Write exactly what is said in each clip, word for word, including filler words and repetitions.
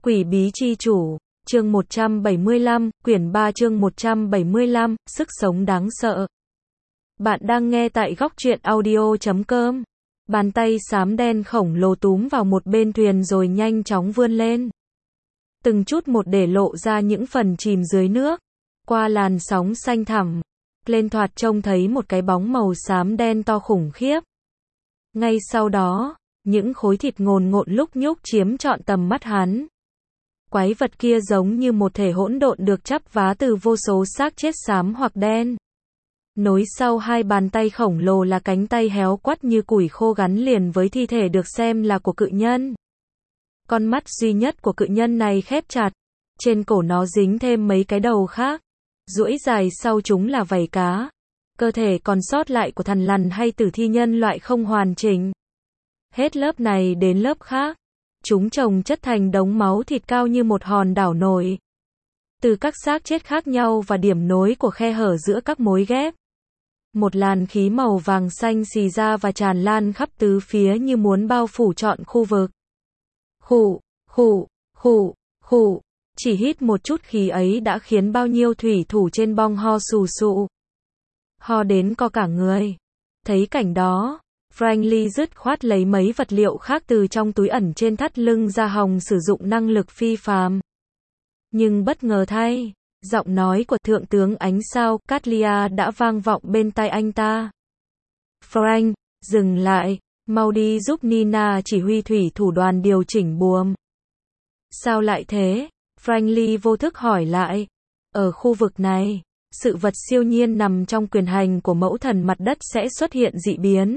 Quỷ bí chi chủ, chương một trăm bảy mươi lăm, quyển ba chương một trăm bảy mươi lăm, sức sống đáng sợ. Bạn đang nghe tại góc truyện audio chấm com. Bàn tay xám đen khổng lồ túm vào một bên thuyền rồi nhanh chóng vươn lên. Từng chút một để lộ ra những phần chìm dưới nước. Qua làn sóng xanh thẳm, lên thoạt trông thấy một cái bóng màu xám đen to khủng khiếp. Ngay sau đó, những khối thịt ngồn ngộn lúc nhúc chiếm trọn tầm mắt hắn. Quái vật kia giống như một thể hỗn độn được chắp vá từ vô số xác chết xám hoặc đen. Nối sau hai bàn tay khổng lồ là cánh tay héo quắt như củi khô gắn liền với thi thể được xem là của cự nhân. Con mắt duy nhất của cự nhân này khép chặt. Trên cổ nó dính thêm mấy cái đầu khác. Duỗi dài sau chúng là vảy cá. Cơ thể còn sót lại của thằn lằn hay tử thi nhân loại không hoàn chỉnh. Hết lớp này đến lớp khác. Chúng chồng chất thành đống máu thịt cao như một hòn đảo nổi. Từ các xác chết khác nhau và điểm nối của khe hở giữa các mối ghép. Một làn khí màu vàng xanh xì ra và tràn lan khắp tứ phía như muốn bao phủ trọn khu vực. Khụ, khụ, khụ, khụ. Chỉ hít một chút khí ấy đã khiến bao nhiêu thủy thủ trên bong ho sù sụ. Ho đến co cả người. Thấy cảnh đó, Franklin dứt khoát lấy mấy vật liệu khác từ trong túi ẩn trên thắt lưng ra hòng sử dụng năng lực phi phàm. Nhưng bất ngờ thay, giọng nói của thượng tướng ánh sao Catlia đã vang vọng bên tai anh ta. Frank, dừng lại, mau đi giúp Nina chỉ huy thủy thủ đoàn điều chỉnh buồm. Sao lại thế? Franklin vô thức hỏi lại. Ở khu vực này, sự vật siêu nhiên nằm trong quyền hành của mẫu thần mặt đất sẽ xuất hiện dị biến.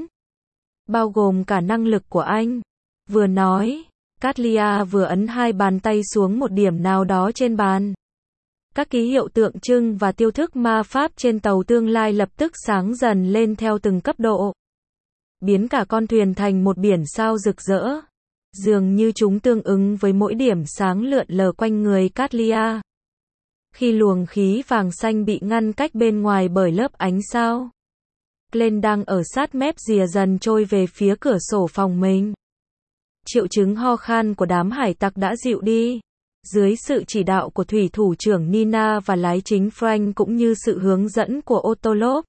Bao gồm cả năng lực của anh. Vừa nói, Catlia vừa ấn hai bàn tay xuống một điểm nào đó trên bàn. Các ký hiệu tượng trưng và tiêu thức ma pháp trên tàu tương lai lập tức sáng dần lên theo từng cấp độ. Biến cả con thuyền thành một biển sao rực rỡ. Dường như chúng tương ứng với mỗi điểm sáng lượn lờ quanh người Catlia. Khi luồng khí vàng xanh bị ngăn cách bên ngoài bởi lớp ánh sao, Glenn đang ở sát mép rìa dần trôi về phía cửa sổ phòng mình. Triệu chứng ho khan của đám hải tặc đã dịu đi. Dưới sự chỉ đạo của thủy thủ trưởng Nina và lái chính Frank cũng như sự hướng dẫn của Otolov,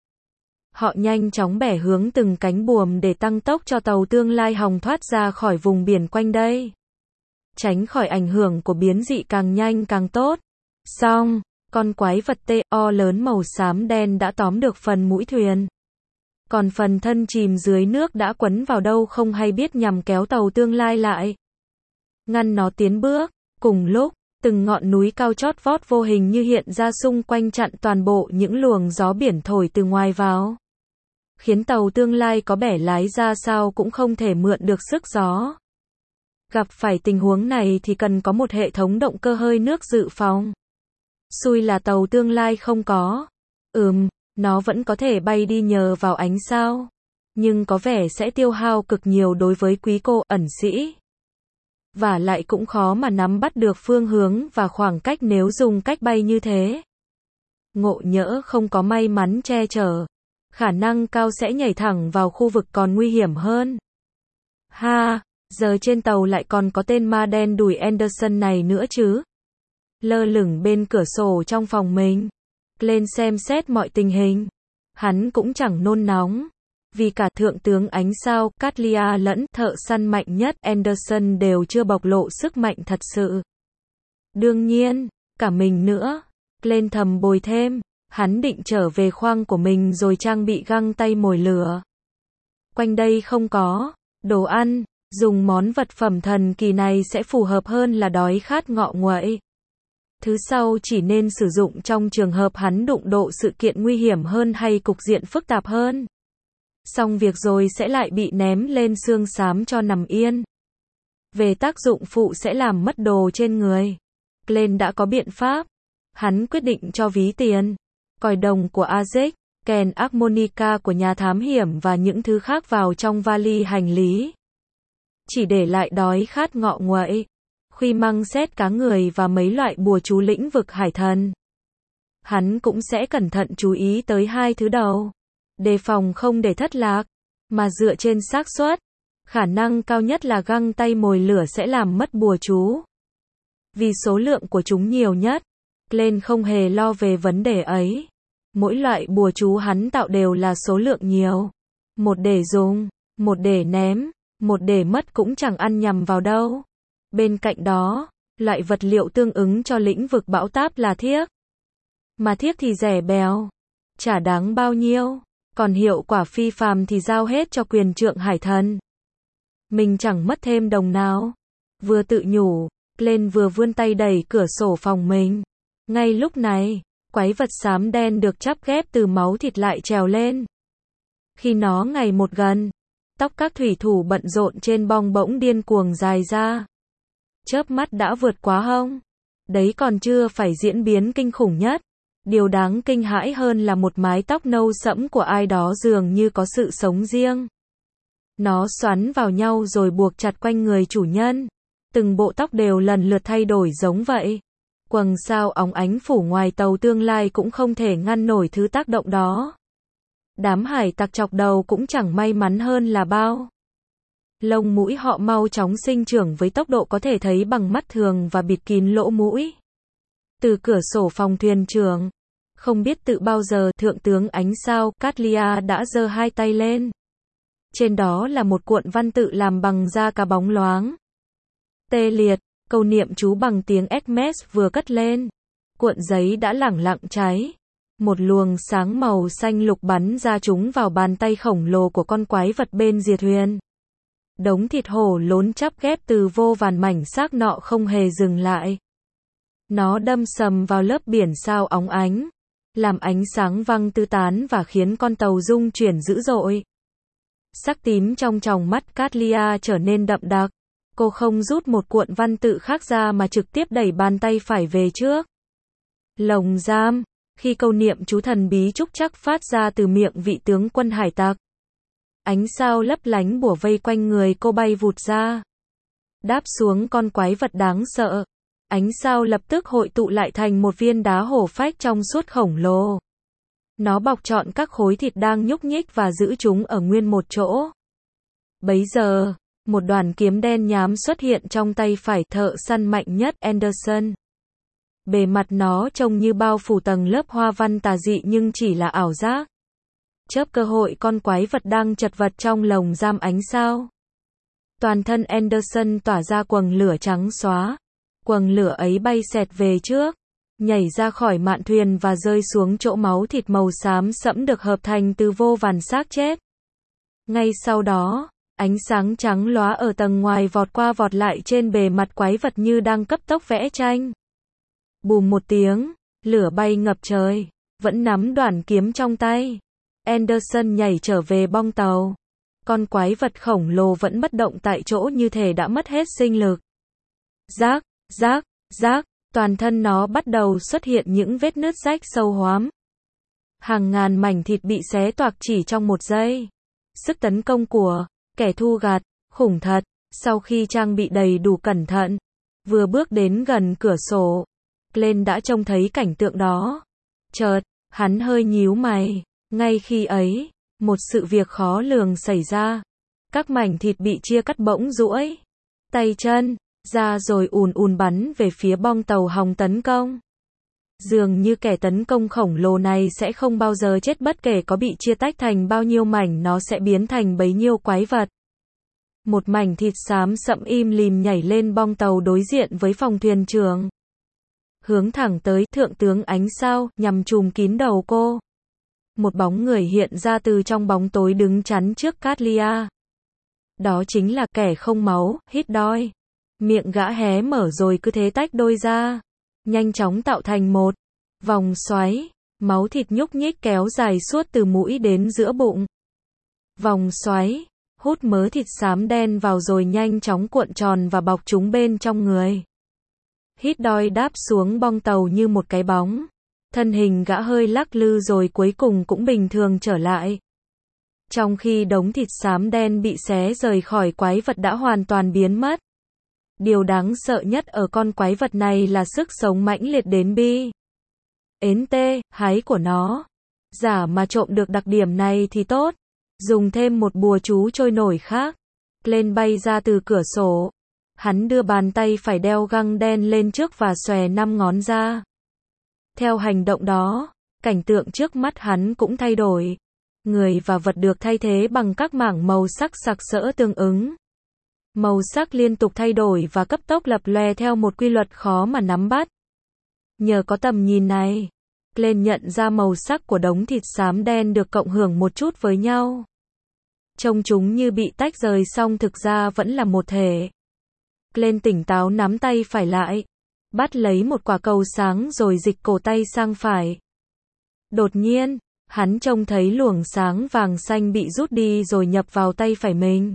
họ nhanh chóng bẻ hướng từng cánh buồm để tăng tốc cho tàu tương lai hòng thoát ra khỏi vùng biển quanh đây. Tránh khỏi ảnh hưởng của biến dị càng nhanh càng tốt. Xong, con quái vật tê o lớn màu xám đen đã tóm được phần mũi thuyền. Còn phần thân chìm dưới nước đã quấn vào đâu không hay biết nhằm kéo tàu tương lai lại. Ngăn nó tiến bước. Cùng lúc, từng ngọn núi cao chót vót vô hình như hiện ra xung quanh chặn toàn bộ những luồng gió biển thổi từ ngoài vào. Khiến tàu tương lai có bẻ lái ra sao cũng không thể mượn được sức gió. Gặp phải tình huống này thì cần có một hệ thống động cơ hơi nước dự phòng. Xui là tàu tương lai không có. Ừm, nó vẫn có thể bay đi nhờ vào ánh sao. Nhưng có vẻ sẽ tiêu hao cực nhiều đối với quý cô ẩn sĩ. Và lại cũng khó mà nắm bắt được phương hướng và khoảng cách nếu dùng cách bay như thế. Ngộ nhỡ không có may mắn che chở, khả năng cao sẽ nhảy thẳng vào khu vực còn nguy hiểm hơn. Ha, giờ trên tàu lại còn có tên ma đen đùi Anderson này nữa chứ. Lơ lửng bên cửa sổ trong phòng mình, lên xem xét mọi tình hình. Hắn cũng chẳng nôn nóng. Vì cả thượng tướng ánh sao Catlia lẫn thợ săn mạnh nhất Anderson đều chưa bộc lộ sức mạnh thật sự. Đương nhiên, cả mình nữa. Glenn thầm bồi thêm, hắn định trở về khoang của mình rồi trang bị găng tay mồi lửa. Quanh đây không có đồ ăn, dùng món vật phẩm thần kỳ này sẽ phù hợp hơn là đói khát ngọ nguậy. Thứ sau chỉ nên sử dụng trong trường hợp hắn đụng độ sự kiện nguy hiểm hơn hay cục diện phức tạp hơn. Xong việc rồi sẽ lại bị ném lên xương xám cho nằm yên. Về tác dụng phụ sẽ làm mất đồ trên người. Glenn đã có biện pháp. Hắn quyết định cho ví tiền, còi đồng của Aziz, kèn harmonica của nhà thám hiểm và những thứ khác vào trong vali hành lý. Chỉ để lại đói khát ngọ nguậy, khuy măng xét cá người và mấy loại bùa chú lĩnh vực hải thần. Hắn cũng sẽ cẩn thận chú ý tới hai thứ đầu. Đề phòng không để thất lạc, mà dựa trên xác suất, khả năng cao nhất là găng tay mồi lửa sẽ làm mất bùa chú. Vì số lượng của chúng nhiều nhất, Glenn không hề lo về vấn đề ấy. Mỗi loại bùa chú hắn tạo đều là số lượng nhiều. Một để dùng, một để ném, một để mất cũng chẳng ăn nhầm vào đâu. Bên cạnh đó, loại vật liệu tương ứng cho lĩnh vực bão táp là thiếc. Mà thiếc thì rẻ bèo, chả đáng bao nhiêu, còn hiệu quả phi phàm thì giao hết cho quyền trượng hải thần. Mình chẳng mất thêm đồng nào. Vừa tự nhủ, Glenn vừa vươn tay đẩy cửa sổ phòng mình. Ngay lúc này, quái vật xám đen được chắp ghép từ máu thịt lại trèo lên. Khi nó ngày một gần, tóc các thủy thủ bận rộn trên bong bỗng điên cuồng dài ra. Chớp mắt đã vượt quá hông. Đấy còn chưa phải diễn biến kinh khủng nhất. Điều đáng kinh hãi hơn là một mái tóc nâu sẫm của ai đó dường như có sự sống riêng. Nó xoắn vào nhau rồi buộc chặt quanh người chủ nhân. Từng bộ tóc đều lần lượt thay đổi giống vậy. Quầng sao óng ánh phủ ngoài tàu tương lai cũng không thể ngăn nổi thứ tác động đó. Đám hải tặc chọc đầu cũng chẳng may mắn hơn là bao. Lông mũi họ mau chóng sinh trưởng với tốc độ có thể thấy bằng mắt thường và bịt kín lỗ mũi. Từ cửa sổ phòng thuyền trưởng, không biết tự bao giờ thượng tướng ánh sao Catlia đã giơ hai tay lên. Trên đó là một cuộn văn tự làm bằng da cá bóng loáng. Tê liệt, câu niệm chú bằng tiếng Esmes vừa cất lên. Cuộn giấy đã lẳng lặng cháy. Một luồng sáng màu xanh lục bắn ra trúng vào bàn tay khổng lồ của con quái vật bên rìa thuyền. Đống thịt hổ lốn chắp ghép từ vô vàn mảnh xác nọ không hề dừng lại. Nó đâm sầm vào lớp biển sao óng ánh, làm ánh sáng văng tứ tán và khiến con tàu rung chuyển dữ dội. Sắc tím trong tròng mắt Catlia trở nên đậm đặc. Cô không rút một cuộn văn tự khác ra mà trực tiếp đẩy bàn tay phải về trước. Lồng giam, khi câu niệm chú thần bí trúc chắc phát ra từ miệng vị tướng quân hải tặc. Ánh sao lấp lánh bủa vây quanh người cô bay vụt ra. Đáp xuống con quái vật đáng sợ. Ánh sao lập tức hội tụ lại thành một viên đá hổ phách trong suốt khổng lồ. Nó bọc trọn các khối thịt đang nhúc nhích và giữ chúng ở nguyên một chỗ. Bấy giờ, một đoàn kiếm đen nhám xuất hiện trong tay phải thợ săn mạnh nhất Anderson. Bề mặt nó trông như bao phủ tầng lớp hoa văn tà dị nhưng chỉ là ảo giác. Chớp cơ hội con quái vật đang chật vật trong lồng giam ánh sao. Toàn thân Anderson tỏa ra quầng lửa trắng xóa. Quầng lửa ấy bay xẹt về trước, nhảy ra khỏi mạn thuyền và rơi xuống chỗ máu thịt màu xám sẫm được hợp thành từ vô vàn xác chết. Ngay sau đó, ánh sáng trắng lóa ở tầng ngoài vọt qua vọt lại trên bề mặt quái vật như đang cấp tốc vẽ tranh. Bùm một tiếng, lửa bay ngập trời, vẫn nắm đoạn kiếm trong tay. Anderson nhảy trở về bong tàu. Con quái vật khổng lồ vẫn bất động tại chỗ như thể đã mất hết sinh lực. Rác, rác, rác, toàn thân nó bắt đầu xuất hiện những vết nứt rách sâu hoắm. Hàng ngàn mảnh thịt bị xé toạc chỉ trong một giây. Sức tấn công của kẻ thù gạt, khủng thật. Sau khi trang bị đầy đủ cẩn thận, vừa bước đến gần cửa sổ, Glenn đã trông thấy cảnh tượng đó. Chợt, hắn hơi nhíu mày. Ngay khi ấy, một sự việc khó lường xảy ra. Các mảnh thịt bị chia cắt bỗng duỗi tay chân ra rồi ùn ùn bắn về phía bong tàu hòng tấn công. Dường như kẻ tấn công khổng lồ này sẽ không bao giờ chết, bất kể có bị chia tách thành bao nhiêu mảnh nó sẽ biến thành bấy nhiêu quái vật. Một mảnh thịt xám sậm im lìm nhảy lên bong tàu đối diện với phòng thuyền trưởng. Hướng thẳng tới thượng tướng ánh sao, nhằm trùm kín đầu cô. Một bóng người hiện ra từ trong bóng tối đứng chắn trước Catlia. Đó chính là kẻ không máu, Hít-đoi. Miệng gã hé mở rồi cứ thế tách đôi ra. Nhanh chóng tạo thành một vòng xoáy. Máu thịt nhúc nhích kéo dài suốt từ mũi đến giữa bụng. Vòng xoáy, hút mớ thịt xám đen vào rồi nhanh chóng cuộn tròn và bọc chúng bên trong người. Hít-đoi đáp xuống bong tàu như một cái bóng. Thân hình gã hơi lắc lư rồi cuối cùng cũng bình thường trở lại. Trong khi đống thịt xám đen bị xé rời khỏi quái vật đã hoàn toàn biến mất. Điều đáng sợ nhất ở con quái vật này là sức sống mãnh liệt đến bi. Ến tê, hái của nó. Giả mà trộm được đặc điểm này thì tốt. Dùng thêm một bùa chú trôi nổi khác. Lên bay ra từ cửa sổ. Hắn đưa bàn tay phải đeo găng đen lên trước và xòe năm ngón ra. Theo hành động đó, cảnh tượng trước mắt hắn cũng thay đổi. Người và vật được thay thế bằng các mảng màu sắc sặc sỡ tương ứng. Màu sắc liên tục thay đổi và cấp tốc lập lòe theo một quy luật khó mà nắm bắt. Nhờ có tầm nhìn này, Glenn nhận ra màu sắc của đống thịt xám đen được cộng hưởng một chút với nhau. Trông chúng như bị tách rời song thực ra vẫn là một thể. Glenn tỉnh táo nắm tay phải lại, bắt lấy một quả cầu sáng rồi dịch cổ tay sang phải. Đột nhiên, hắn trông thấy luồng sáng vàng xanh bị rút đi rồi nhập vào tay phải mình.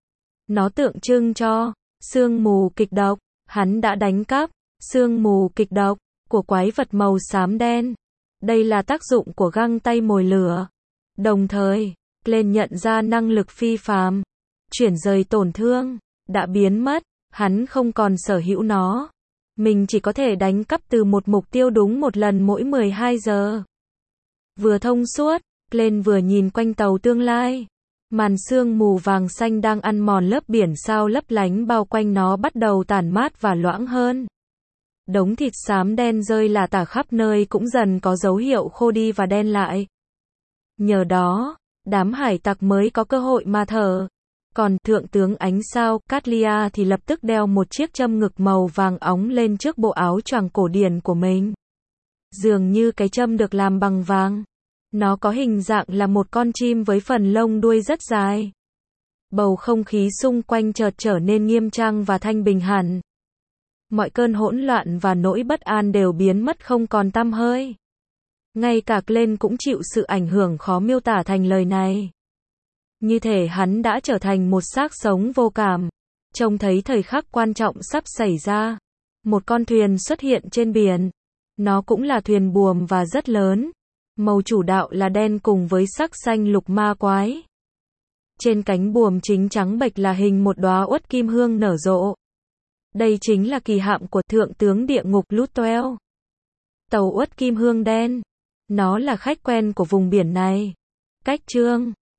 Nó tượng trưng cho sương mù kịch độc. Hắn đã đánh cắp sương mù kịch độc của quái vật màu xám đen. Đây là tác dụng của găng tay mồi lửa. Đồng thời, Glenn nhận ra năng lực phi phàm, chuyển rời tổn thương đã biến mất, hắn không còn sở hữu nó. Mình chỉ có thể đánh cắp từ một mục tiêu đúng một lần mỗi mười hai giờ. Vừa thông suốt, Glenn vừa nhìn quanh tàu tương lai. Màn sương mù vàng xanh đang ăn mòn lớp biển sao lấp lánh bao quanh nó bắt đầu tản mát và loãng hơn. Đống thịt xám đen rơi lả tả khắp nơi cũng dần có dấu hiệu khô đi và đen lại. Nhờ đó, đám hải tặc mới có cơ hội mà thở. Còn thượng tướng ánh sao, Catlia thì lập tức đeo một chiếc châm ngực màu vàng óng lên trước bộ áo choàng cổ điển của mình. Dường như cái châm được làm bằng vàng. Nó có hình dạng là một con chim với phần lông đuôi rất dài. Bầu không khí xung quanh chợt trở nên nghiêm trang và thanh bình hẳn. Mọi cơn hỗn loạn và nỗi bất an đều biến mất không còn tăm hơi. Ngay cả Glenn cũng chịu sự ảnh hưởng khó miêu tả thành lời này. Như thể hắn đã trở thành một xác sống vô cảm. Trông thấy thời khắc quan trọng sắp xảy ra. Một con thuyền xuất hiện trên biển. Nó cũng là thuyền buồm và rất lớn. Màu chủ đạo là đen cùng với sắc xanh lục ma quái. Trên cánh buồm chính trắng bệch là hình một đóa uất kim hương nở rộ. Đây chính là kỳ hạm của thượng tướng địa ngục Lutwell. Tàu uất kim hương đen. Nó là khách quen của vùng biển này. Cách chương